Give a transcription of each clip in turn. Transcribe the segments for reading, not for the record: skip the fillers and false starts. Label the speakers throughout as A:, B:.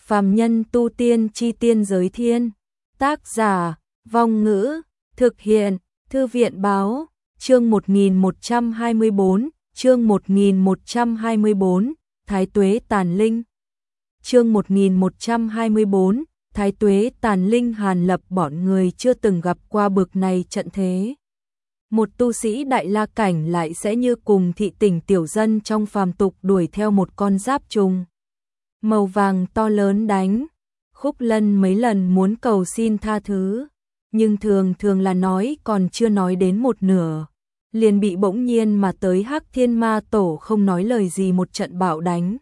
A: Phàm nhân tu tiên chi tiên giới thiên. Tác giả, Vong Ngữ, thực hiện, Thư viện báo, chương 1124, chương 1124, Thái Tuế Tàn Linh. Chương 1124, Thái Tuế Tàn Linh. Hàn Lập bọn người chưa từng gặp qua bực này trận thế. Một tu sĩ đại la cảnh lại sẽ như cùng thị tỉnh tiểu dân trong phàm tục đuổi theo một con giáp trùng màu vàng to lớn đánh. Khúc Lân mấy lần muốn cầu xin tha thứ, nhưng thường thường là nói còn chưa nói đến một nửa, liền bị bỗng nhiên mà tới Hắc Thiên Ma Tổ không nói lời gì một trận bạo đánh.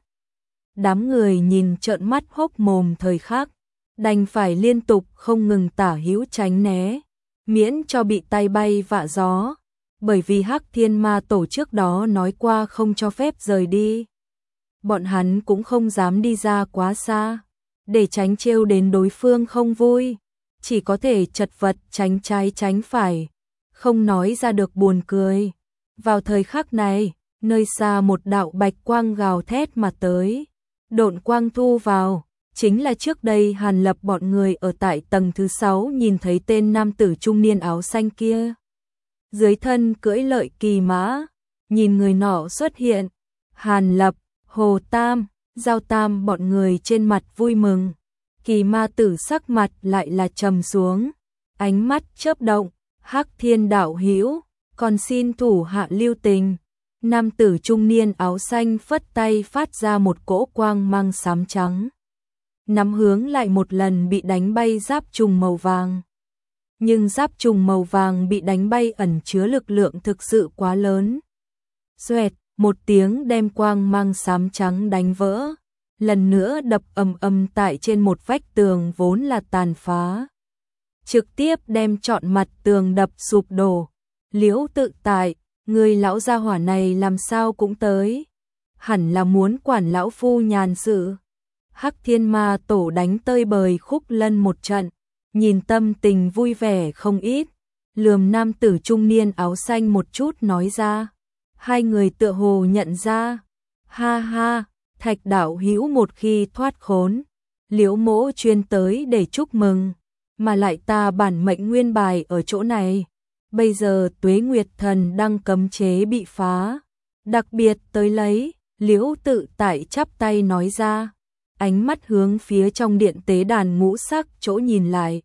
A: Đám người nhìn trợn mắt hốc mồm thời khắc, đành phải liên tục không ngừng tả hữu tránh né, miễn cho bị tay bay vạ gió, bởi vì Hắc Thiên Ma Tổ trước đó nói qua không cho phép rời đi. Bọn hắn cũng không dám đi ra quá xa, để tránh trêu đến đối phương không vui, chỉ có thể chật vật tránh trái tránh phải, không nói ra được buồn cười. Vào thời khắc này, nơi xa một đạo bạch quang gào thét mà tới, độn quang thu vào, chính là trước đây Hàn Lập bọn người ở tại tầng thứ 6 nhìn thấy tên nam tử trung niên áo xanh kia. Dưới thân cưỡi lợi kỳ mã, nhìn người nọ xuất hiện, Hàn Lập, Hồ Tam, Giao Tam bọn người trên mặt vui mừng. Kỳ ma tử sắc mặt lại là trầm xuống, ánh mắt chớp động, Hắc Thiên đạo hữu, còn xin thủ hạ lưu tình. Nam tử trung niên áo xanh phất tay phát ra một cỗ quang mang xám trắng, nắm hướng lại một lần bị đánh bay giáp trùng màu vàng. Nhưng giáp trùng màu vàng bị đánh bay ẩn chứa lực lượng thực sự quá lớn. Xoẹt, một tiếng đem quang mang xám trắng đánh vỡ, lần nữa đập ầm ầm tại trên một vách tường vốn là tàn phá, trực tiếp đem trọn mặt tường đập sụp đổ. Liễu Tự Tại, người lão gia hỏa này làm sao cũng tới, hẳn là muốn quản lão phu nhàn sự. Hắc Thiên Ma Tổ đánh tơi bời Khúc Lân một trận, nhìn tâm tình vui vẻ không ít, lườm nam tử trung niên áo xanh một chút nói ra. Hai người tựa hồ nhận ra, ha ha, Thạch đạo hữu một khi thoát khốn, Liễu mỗ chuyên tới để chúc mừng, mà lại ta bản mệnh nguyên bài ở chỗ này. Bây giờ Tuế Nguyệt Thần đang cấm chế bị phá, đặc biệt tới lấy. Liễu Tự Tại chắp tay nói ra, ánh mắt hướng phía trong điện tế đàn ngũ sắc chỗ nhìn lại.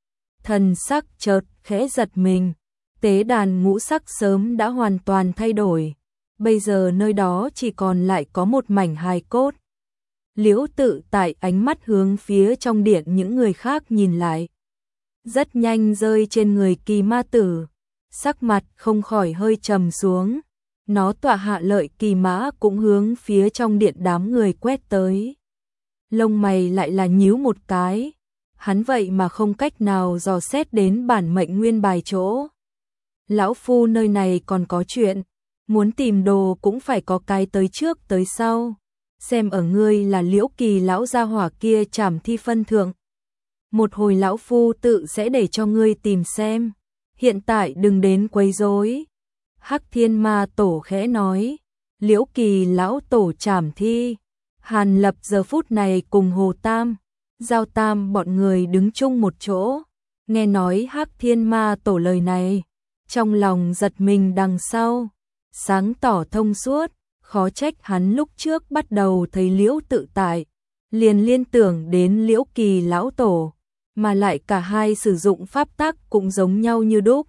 A: Thần sắc chợt khẽ giật mình, tế đàn ngũ sắc sớm đã hoàn toàn thay đổi, bây giờ nơi đó chỉ còn lại có một mảnh hài cốt. Liễu Tự Tại ánh mắt hướng phía trong điện những người khác nhìn lại, rất nhanh rơi trên người Kỳ ma tử, sắc mặt không khỏi hơi trầm xuống. Nó tọa hạ lợi kỳ mã cũng hướng phía trong điện đám người quét tới. Lông mày lại là nhíu một cái, hắn vậy mà không cách nào dò xét đến bản mệnh nguyên bài chỗ. Lão phu nơi này còn có chuyện, muốn tìm đồ cũng phải có cái tới trước tới sau. Xem ở ngươi là Liễu Kỳ lão gia hỏa kia trảm thi phân thượng, một hồi lão phu tự sẽ để cho ngươi tìm xem, hiện tại đừng đến quấy rối. Hắc Thiên Ma Tổ khẽ nói, Liễu Kỳ lão tổ trảm thi. Hàn Lập giờ phút này cùng Hồ Tam, Giao Tam bọn người đứng chung một chỗ, nghe nói Hắc Thiên Ma Tổ lời này, trong lòng giật mình đằng sau, sáng tỏ thông suốt, khó trách hắn lúc trước bắt đầu thấy Liễu Tự Tại, liền liên tưởng đến Liễu Kỳ lão tổ, mà lại cả hai sử dụng pháp tắc cũng giống nhau như đúc.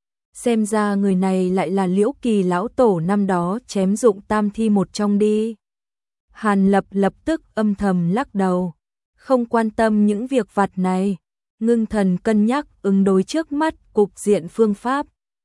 A: Xem ra người này lại là Liễu Kỳ lão tổ năm đó chém dụng tam thi một trong đi. Hàn Lập lập tức âm thầm lắc đầu, không quan tâm những việc vặt này, ngưng thần cân nhắc ứng đối trước mắt cục diện phương pháp.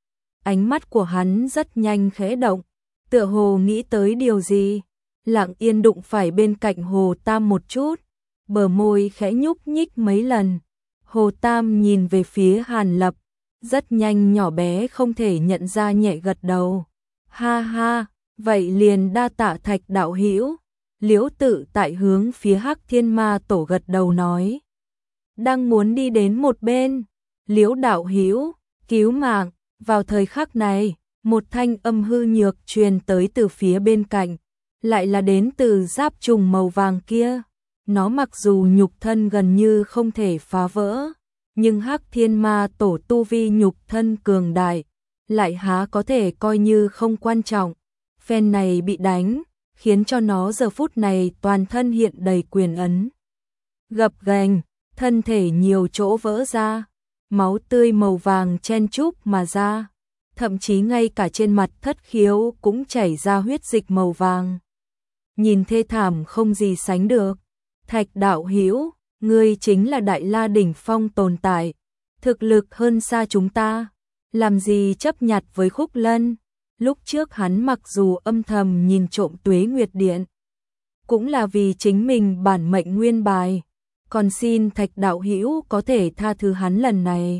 A: Ánh mắt của hắn rất nhanh khẽ động, tựa hồ nghĩ tới điều gì, lặng yên đụng phải bên cạnh Hồ Tam một chút, bờ môi khẽ nhúc nhích mấy lần. Hồ Tam nhìn về phía Hàn Lập, rất nhanh nhỏ bé không thể nhận ra nhẹ gật đầu. Ha ha, vậy liền đa tạ Thạch đạo hữu. Liễu Tự Tại hướng phía Hắc Thiên Ma Tổ gật đầu nói. Đang muốn đi đến một bên, Liễu đạo hữu, cứu mạng. Vào thời khắc này, một thanh âm hư nhược truyền tới từ phía bên cạnh, lại là đến từ giáp trùng màu vàng kia. Nó mặc dù nhục thân gần như không thể phá vỡ, nhưng Hắc Thiên Ma Tổ tu vi nhục thân cường đại, lại há có thể coi như không quan trọng. Phen này bị đánh, khiến cho nó giờ phút này toàn thân hiện đầy quyền ấn. Gập ghềnh, thân thể nhiều chỗ vỡ ra, máu tươi màu vàng chen chúc mà ra, thậm chí ngay cả trên mặt Thất Khiếu cũng chảy ra huyết dịch màu vàng. Nhìn thê thảm không gì sánh được. Thạch đạo hữu, ngươi chính là Đại La đỉnh phong tồn tại, thực lực hơn xa chúng ta, làm gì chấp nhặt với Khúc Lân. Lúc trước hắn mặc dù âm thầm nhìn trộm Tuế Nguyệt Điện, cũng là vì chính mình bản mệnh nguyên bài, còn xin Thạch đạo hữu có thể tha thứ hắn lần này.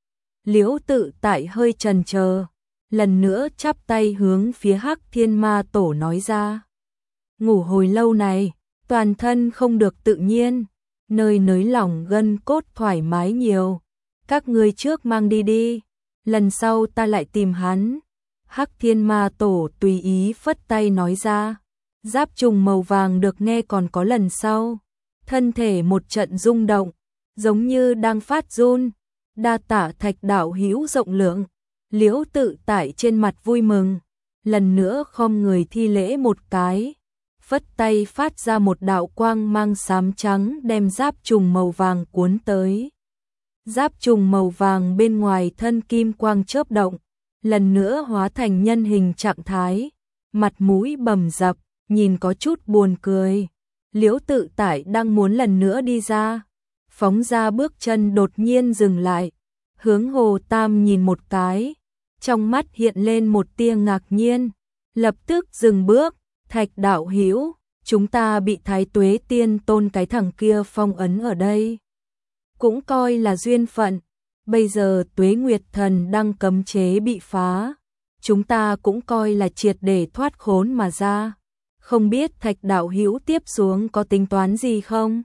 A: Liễu Tự Tại hơi chần chờ, lần nữa chắp tay hướng phía Hắc Thiên Ma Tổ nói ra. Ngủ hồi lâu này, toàn thân không được tự nhiên, nơi nới lỏng gân cốt thoải mái nhiều. Các ngươi trước mang đi đi, lần sau ta lại tìm hắn. Hắc Thiên Ma Tổ tùy ý phất tay nói ra. Giáp trùng màu vàng được nghe còn có lần sau. Thân thể một trận rung động, giống như đang phát run. Đa tạ Thạch đạo hữu rộng lượng. Liễu Tự Tại trên mặt vui mừng, lần nữa khom người thi lễ một cái. Phất tay phát ra một đạo quang mang xám trắng đem giáp trùng màu vàng cuốn tới. Giáp trùng màu vàng bên ngoài thân kim quang chớp động, lần nữa hóa thành nhân hình trạng thái, mặt mũi bầm dập, nhìn có chút buồn cười. Liễu Tự Tại đang muốn lần nữa đi ra, phóng ra bước chân đột nhiên dừng lại, hướng Hồ Tam nhìn một cái, trong mắt hiện lên một tia ngạc nhiên, lập tức dừng bước. Thạch đạo hữu, chúng ta bị Thái Tuế Tiên Tôn cái thằng kia phong ấn ở đây, cũng coi là duyên phận. Bây giờ Tuế Nguyệt Thần đang cấm chế bị phá, chúng ta cũng coi là triệt để thoát khốn mà ra. Không biết Thạch đạo hữu tiếp xuống có tính toán gì không?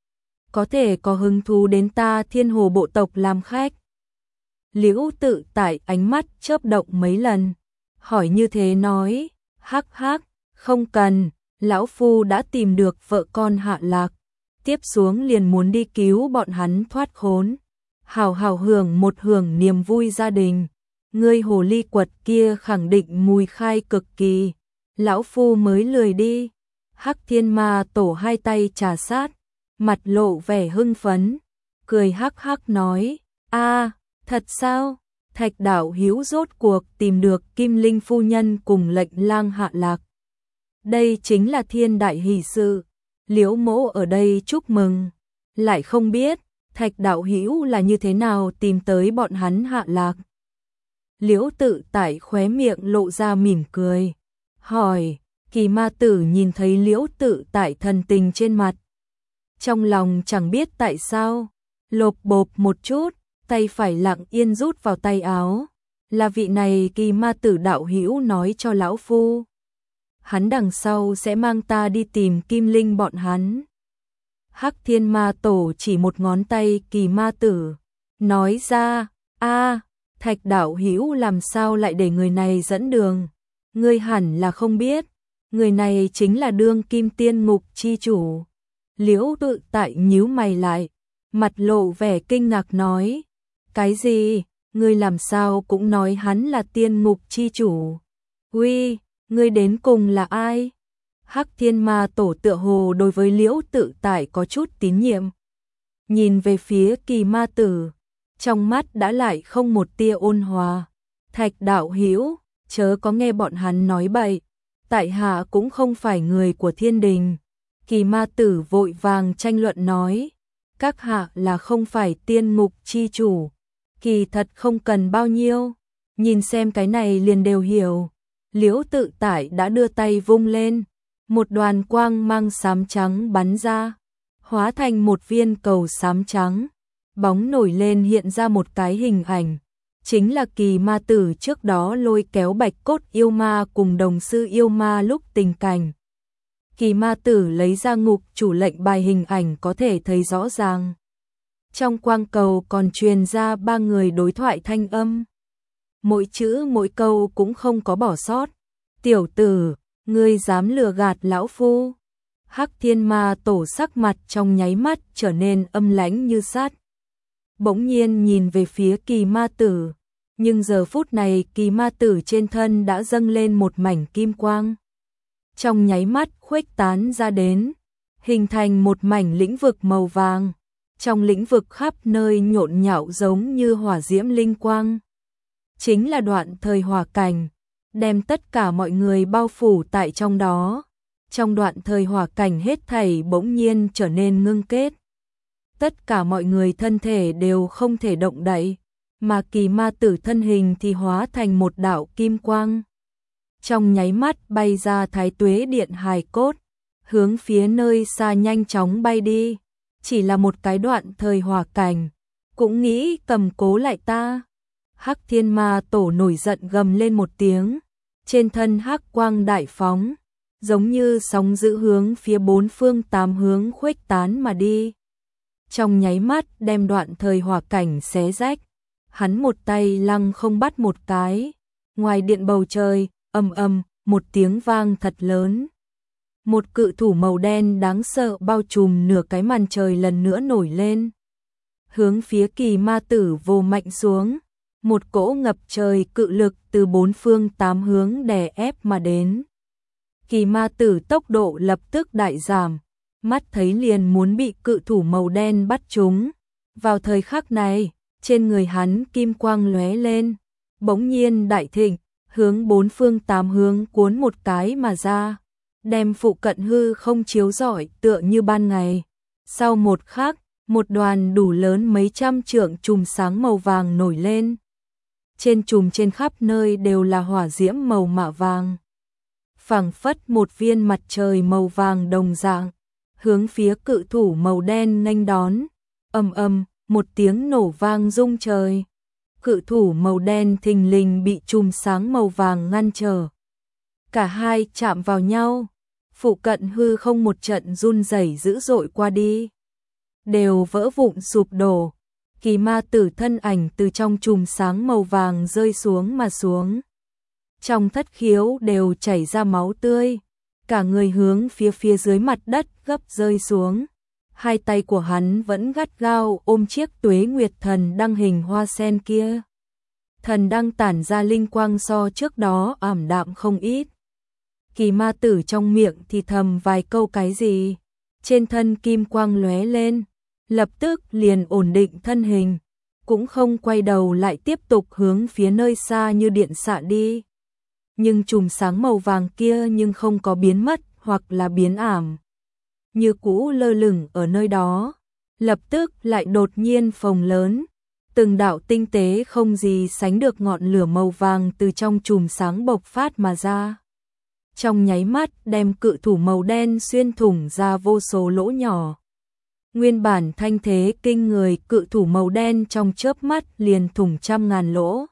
A: Có thể có hứng thú đến ta Thiên Hồ bộ tộc làm khách? Liễu Tự Tại ánh mắt chớp động mấy lần, hỏi như thế nói. Hắc hắc, không cần, lão phu đã tìm được vợ con Hạ Lạc, tiếp xuống liền muốn đi cứu bọn hắn thoát khốn, hào hào hưởng niềm vui gia đình. Ngươi hồ ly quật kia khẳng định mùi khai cực kỳ, lão phu mới lười đi. Hắc Thiên Ma Tổ hai tay trà sát, mặt lộ vẻ hưng phấn, cười hắc hắc nói, a, thật sao? Thạch đạo hữu rốt cuộc tìm được Kim Linh phu nhân cùng Lệnh Lang Hạ Lạc. Đây chính là thiên đại hỷ sự, Liễu mỗ ở đây chúc mừng. Lại không biết, Thạch đạo hữu là như thế nào tìm tới bọn hắn Hạ Lạc. Liễu Tự Tại khóe miệng lộ ra mỉm cười, hỏi. Kỳ Ma Tử nhìn thấy Liễu Tự Tại thần tình trên mặt, trong lòng chẳng biết tại sao, lộp bộp một chút, tay phải lặng yên rút vào tay áo. Là vị này Kỳ Ma Tử đạo hữu nói cho lão phu, hắn đằng sau sẽ mang ta đi tìm Kim Linh bọn hắn. Hắc Thiên Ma Tổ chỉ một ngón tay Kỳ Ma Tử, nói ra, a, Thạch đạo hữu làm sao lại để người này dẫn đường? Ngươi hẳn là không biết, người này chính là đương kim tiên ngục chi chủ. Liễu Tự Tại nhíu mày lại, mặt lộ vẻ kinh ngạc nói, cái gì? Ngươi làm sao cũng nói hắn là tiên ngục chi chủ? Uy, ngươi đến cùng là ai? Hắc Thiên Ma Tổ tựa hồ đối với Liễu Tự Tại có chút tín nhiệm, nhìn về phía Kỳ Ma Tử, trong mắt đã lại không một tia ôn hòa. Thạch đạo hữu, chớ có nghe bọn hắn nói bậy, tại hạ cũng không phải người của thiên đình. Kỳ Ma Tử vội vàng tranh luận nói, các hạ là không phải tiên ngục chi chủ, kỳ thật không cần bao nhiêu, nhìn xem cái này liền đều hiểu. Liễu Tự Tại đã đưa tay vung lên, một đoàn quang mang xám trắng bắn ra, hóa thành một viên cầu xám trắng, bóng nổi lên hiện ra một cái hình ảnh, chính là Kỳ Ma Tử trước đó lôi kéo Bạch Cốt yêu ma cùng đồng sư yêu ma lúc tình cảnh. Kỳ Ma Tử lấy ra ngục chủ lệnh bài, hình ảnh có thể thấy rõ ràng. Trong quang cầu còn truyền ra ba người đối thoại thanh âm, mỗi chữ mỗi câu cũng không có bỏ sót. Tiểu tử, ngươi dám lừa gạt lão phu? Hắc Thiên Ma Tổ sắc mặt trong nháy mắt trở nên âm lãnh như sắt. Bỗng nhiên nhìn về phía Kỳ Ma Tử, nhưng giờ phút này Kỳ Ma Tử trên thân đã dâng lên một mảnh kim quang. Trong nháy mắt khuếch tán ra đến, hình thành một mảnh lĩnh vực màu vàng. Trong lĩnh vực khắp nơi nhộn nhạo giống như hỏa diễm linh quang. Chính là đoạn thời hỏa cảnh, đem tất cả mọi người bao phủ tại trong đó. Trong đoạn thời hỏa cảnh hết thảy bỗng nhiên trở nên ngưng kết. Tất cả mọi người thân thể đều không thể động đậy, mà Kỳ Ma Tử thân hình thì hóa thành một đạo kim quang. Trong nháy mắt bay ra Thái Tuế Điện hài cốt, hướng phía nơi xa nhanh chóng bay đi. Chỉ là một cái đoạn thời hỏa cảnh, cũng nghĩ cầm cố lại ta. Hắc Thiên Ma Tổ nổi giận gầm lên một tiếng, trên thân hắc quang đại phóng, giống như sóng dữ hướng phía bốn phương tám hướng khuếch tán mà đi. Trong nháy mắt đem đoạn thời hỏa cảnh xé rách, hắn một tay lăng không bắt một cái, ngoài điện bầu trời, ầm ầm, một tiếng vang thật lớn. Một cự thủ màu đen đáng sợ bao trùm nửa cái màn trời lần nữa nổi lên. Hướng phía Kỳ Ma Tử vồ mạnh xuống, một cỗ ngập trời cự lực từ bốn phương tám hướng đè ép mà đến. Kỳ Ma Tử tốc độ lập tức đại giảm, mắt thấy liền muốn bị cự thủ màu đen bắt trúng. Vào thời khắc này, trên người hắn kim quang lóe lên, bỗng nhiên đại thịnh, hướng bốn phương tám hướng cuốn một cái mà ra, đem phụ cận hư không chiếu rọi tựa như ban ngày. Sau một khắc, một đoàn đủ lớn mấy trăm trượng chùm sáng màu vàng nổi lên. Trên chùm trên khắp nơi đều là hỏa diễm màu mạ vàng. Phảng phất một viên mặt trời màu vàng đồng dạng, hướng phía cự thủ màu đen nghênh đón. Ầm ầm, một tiếng nổ vang rung trời. Cự thủ màu đen thình lình bị chùm sáng màu vàng ngăn trở. Cả hai chạm vào nhau, phụ cận hư không một trận run rẩy dữ dội qua đi, đều vỡ vụn sụp đổ. Kỳ Ma Tử thân ảnh từ trong chùm sáng màu vàng rơi xuống mà xuống. Trong thất khiếu đều chảy ra máu tươi, cả người hướng phía dưới mặt đất gấp rơi xuống. Hai tay của hắn vẫn gắt gao ôm chiếc Tuế Nguyệt Thần đăng hình hoa sen kia. Thần đăng tản ra linh quang so trước đó ảm đạm không ít. Kỳ Ma Tử trong miệng thì thầm vài câu cái gì, trên thân kim quang lóe lên, lập tức liền ổn định thân hình, cũng không quay đầu lại tiếp tục hướng phía nơi xa như điện xạ đi. Nhưng chùm sáng màu vàng kia nhưng không có biến mất hoặc là biến ảm, như cũ lơ lửng ở nơi đó, lập tức lại đột nhiên phồng lớn, từng đạo tinh tế không gì sánh được ngọn lửa màu vàng từ trong chùm sáng bộc phát mà ra. Trong nháy mắt đem cự thủ màu đen xuyên thủng ra vô số lỗ nhỏ. Nguyên bản thanh thế kinh người cự thủ màu đen trong chớp mắt liền thủng trăm ngàn lỗ.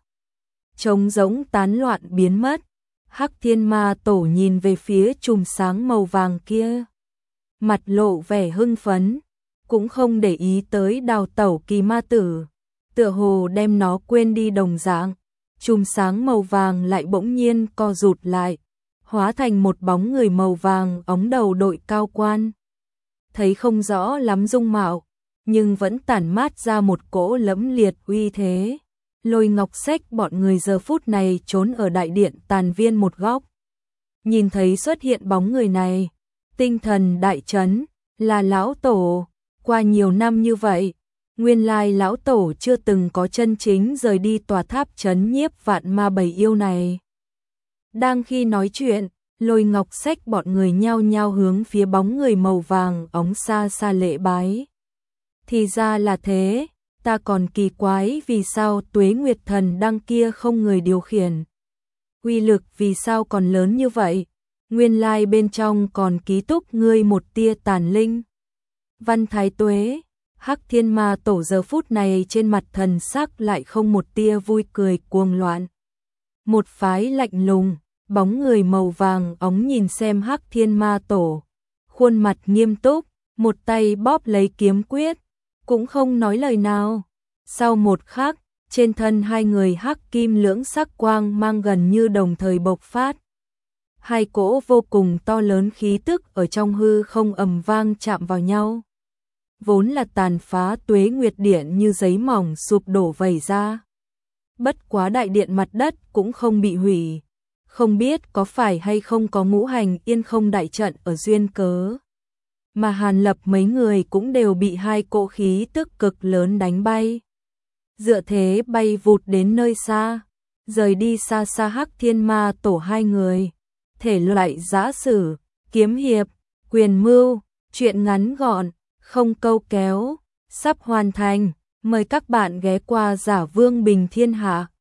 A: Trống rỗng tán loạn biến mất. Hắc Thiên Ma Tổ nhìn về phía chùm sáng màu vàng kia, mặt lộ vẻ hưng phấn, cũng không để ý tới đào tẩu Kỳ Ma Tử, tựa hồ đem nó quên đi đồng dạng. Chùm sáng màu vàng lại bỗng nhiên co rụt lại, hóa thành một bóng người màu vàng ống đầu đội cao quan. Thấy không rõ lắm dung mạo, nhưng vẫn tản mát ra một cỗ lẫm liệt uy thế. Lôi Ngọc Sách bọn người giờ phút này trốn ở đại điện tàn viên một góc. Nhìn thấy xuất hiện bóng người này, tinh thần đại chấn, là lão tổ. Qua nhiều năm như vậy, nguyên lai lão tổ chưa từng có chân chính rời đi tòa tháp trấn nhiếp vạn ma bầy yêu này. Đang khi nói chuyện, Lôi Ngọc Sách bọn người nhao nhao hướng phía bóng người màu vàng óng xa xa lễ bái. Thì ra là thế, ta còn kỳ quái vì sao Tuế Nguyệt Thần đăng kia không người điều khiển. Uy lực vì sao còn lớn như vậy, nguyên lai bên trong còn ký túc ngươi một tia tàn linh. Văn Thái Tuế, Hắc Thiên Ma Tổ giờ phút này trên mặt thần sắc lại không một tia vui cười cuồng loạn. Một phái lạnh lùng, bóng người màu vàng óng nhìn xem Hắc Thiên Ma Tổ, khuôn mặt nghiêm túc, một tay bóp lấy kiếm quyết, cũng không nói lời nào. Sau một khắc, trên thân hai người hắc kim lưỡng sắc quang mang gần như đồng thời bộc phát. hai cỗ vô cùng to lớn khí tức ở trong hư không ầm vang chạm vào nhau. Vốn là tàn phá tuế nguyệt điện như giấy mỏng sụp đổ vẩy ra. Bất quá đại điện mặt đất cũng không bị hủy, không biết có phải hay không có ngũ hành yên không đại trận ở duyên cớ. Mà Hàn Lập mấy người cũng đều bị hai cỗ khí tức cực lớn đánh bay. Dựa thế bay vụt đến nơi xa, rời đi xa xa Hắc Thiên Ma tổ hai người. Thể loại giã sử, kiếm hiệp, quyền mưu, truyện ngắn gọn, không câu kéo, sắp hoàn thành. Mời các bạn ghé qua Giả Vương Bình Thiên Hạ.